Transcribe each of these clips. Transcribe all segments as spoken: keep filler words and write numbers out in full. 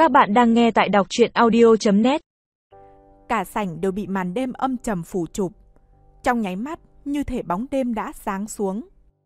Các bạn đang nghe tại đọc truyện audio chấm net. Cả sảnh đều bị màn đêm âm trầm phủ chụp. Trong nháy mắt, như thể bóng đêm đã sáng xuống.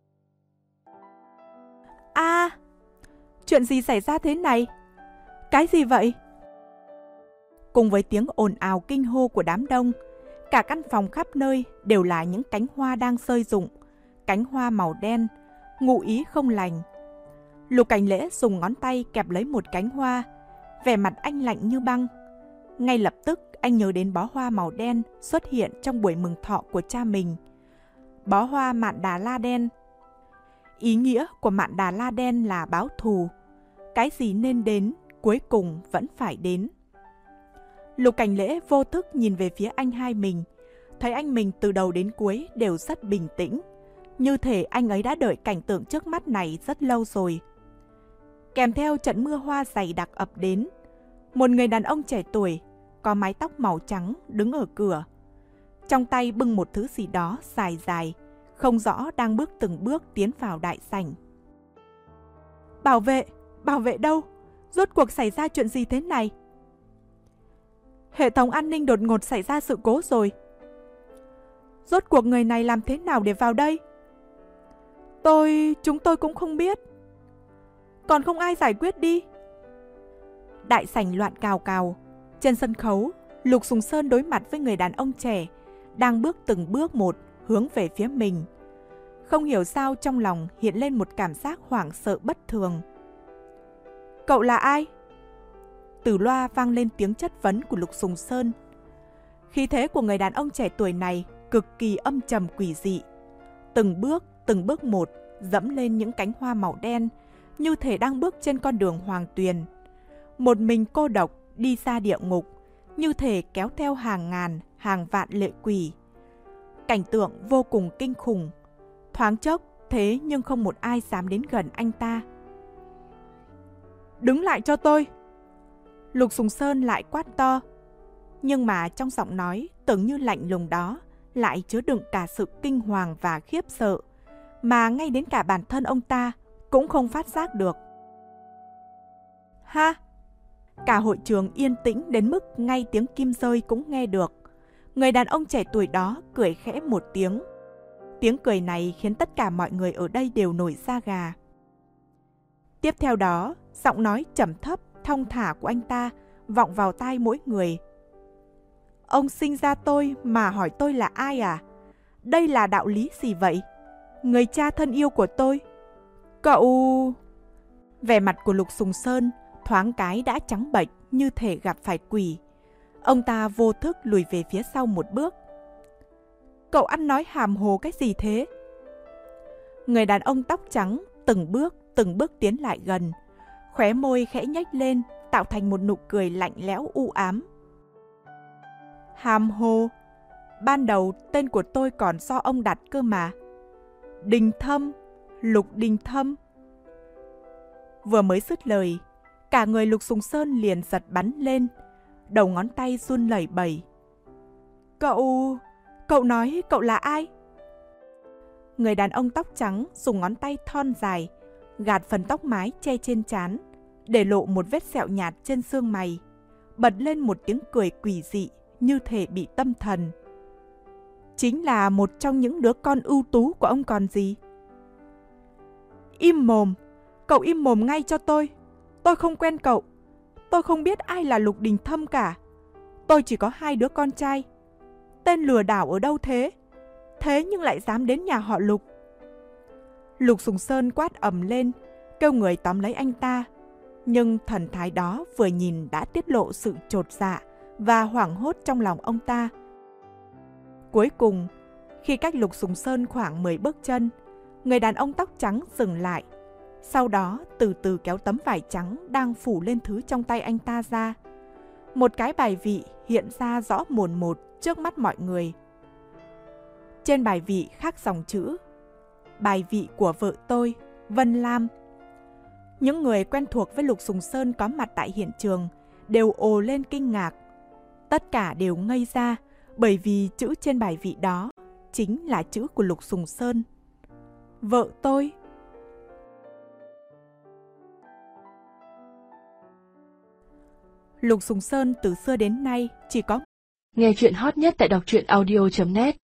A, à, chuyện gì xảy ra thế này? Cái gì vậy? Cùng với tiếng ồn ào kinh hô của đám đông, cả căn phòng khắp nơi đều là những cánh hoa đang rơi rụng, cánh hoa màu đen, ngụ ý không lành. Lục Cảnh Lễ dùng ngón tay kẹp lấy một cánh hoa, vẻ mặt anh lạnh như băng. Ngay lập tức anh nhớ đến bó hoa màu đen xuất hiện trong buổi mừng thọ của cha mình. Bó hoa mạn đà la đen. Ý nghĩa của mạn đà la đen là báo thù. Cái gì nên đến, cuối cùng vẫn phải đến. Lục Cảnh Lễ vô thức nhìn về phía anh hai mình, thấy anh mình từ đầu đến cuối đều rất bình tĩnh, như thể anh ấy đã đợi cảnh tượng trước mắt này rất lâu rồi. Kèm theo trận mưa hoa dày đặc ập đến, một người đàn ông trẻ tuổi, có mái tóc màu trắng đứng ở cửa. Trong tay bưng một thứ gì đó dài dài, không rõ đang bước từng bước tiến vào đại sảnh. Bảo vệ, bảo vệ đâu? Rốt cuộc xảy ra chuyện gì thế này? Hệ thống an ninh đột ngột xảy ra sự cố rồi. Rốt cuộc người này làm thế nào để vào đây? Tôi, chúng tôi cũng không biết. Còn không ai giải quyết đi. Đại sảnh loạn cào cào. Trên sân khấu, Lục Sùng Sơn đối mặt với người đàn ông trẻ, đang bước từng bước một hướng về phía mình. Không hiểu sao trong lòng hiện lên một cảm giác hoảng sợ bất thường. Cậu là ai? Từ loa vang lên tiếng chất vấn của Lục Sùng Sơn. Khí thế của người đàn ông trẻ tuổi này cực kỳ âm trầm quỷ dị. Từng bước, từng bước một dẫm lên những cánh hoa màu đen, như thể đang bước trên con đường hoàng tuyền. Một mình cô độc đi ra địa ngục, như thể kéo theo hàng ngàn, hàng vạn lệ quỷ. Cảnh tượng vô cùng kinh khủng. Thoáng chốc, thế nhưng không một ai dám đến gần anh ta. Đứng lại cho tôi! Lục Sùng Sơn lại quát to. Nhưng mà trong giọng nói tưởng như lạnh lùng đó lại chứa đựng cả sự kinh hoàng và khiếp sợ, mà ngay đến cả bản thân ông ta cũng không phát giác được. Ha! Cả hội trường yên tĩnh đến mức ngay tiếng kim rơi cũng nghe được. Người đàn ông trẻ tuổi đó cười khẽ một tiếng. Tiếng cười này khiến tất cả mọi người ở đây đều nổi da gà. Tiếp theo đó, giọng nói trầm thấp, thong thả của anh ta vọng vào tai mỗi người. Ông sinh ra tôi mà hỏi tôi là ai à? Đây là đạo lý gì vậy? Người cha thân yêu của tôi. Cậu... Vẻ mặt của Lục Sùng Sơn thoáng cái đã trắng bệch như thể gặp phải quỷ. Ông ta vô thức lùi về phía sau một bước. Cậu ăn nói hàm hồ cái gì thế? Người đàn ông tóc trắng từng bước từng bước tiến lại gần, khóe môi khẽ nhếch lên tạo thành một nụ cười lạnh lẽo u ám. Hàm hồ? Ban đầu tên của tôi còn do ông đặt cơ mà. Đình Thâm, Lục Đình Thâm. Vừa mới dứt lời, cả người Lục Sùng Sơn liền giật bắn lên, đầu ngón tay run lẩy bẩy. Cậu... cậu nói cậu là ai? Người đàn ông tóc trắng dùng ngón tay thon dài gạt phần tóc mái che trên trán, để lộ một vết sẹo nhạt trên xương mày, bật lên một tiếng cười quỷ dị như thể bị tâm thần. Chính là một trong những đứa con ưu tú của ông còn gì. Im mồm! Cậu im mồm ngay cho tôi! Tôi không quen cậu. Tôi không biết ai là Lục Đình Thâm cả. Tôi chỉ có hai đứa con trai. Tên lừa đảo ở đâu thế? Thế nhưng lại dám đến nhà họ Lục. Lục Sùng Sơn quát ầm lên, kêu người tóm lấy anh ta. Nhưng thần thái đó vừa nhìn đã tiết lộ sự chột dạ và hoảng hốt trong lòng ông ta. Cuối cùng, khi cách Lục Sùng Sơn khoảng mười bước chân, người đàn ông tóc trắng dừng lại. Sau đó từ từ kéo tấm vải trắng đang phủ lên thứ trong tay anh ta ra. Một cái bài vị hiện ra rõ mồn một trước mắt mọi người. Trên bài vị khắc dòng chữ: Bài vị của vợ tôi, Vân Lam. Những người quen thuộc với Lục Sùng Sơn có mặt tại hiện trường đều ồ lên kinh ngạc. Tất cả đều ngây ra bởi vì chữ trên bài vị đó chính là chữ của Lục Sùng Sơn. Vợ tôi. Lục Sùng Sơn từ xưa đến nay chỉ có Nghe chuyện hot nhất tại đọc truyện audio chấm net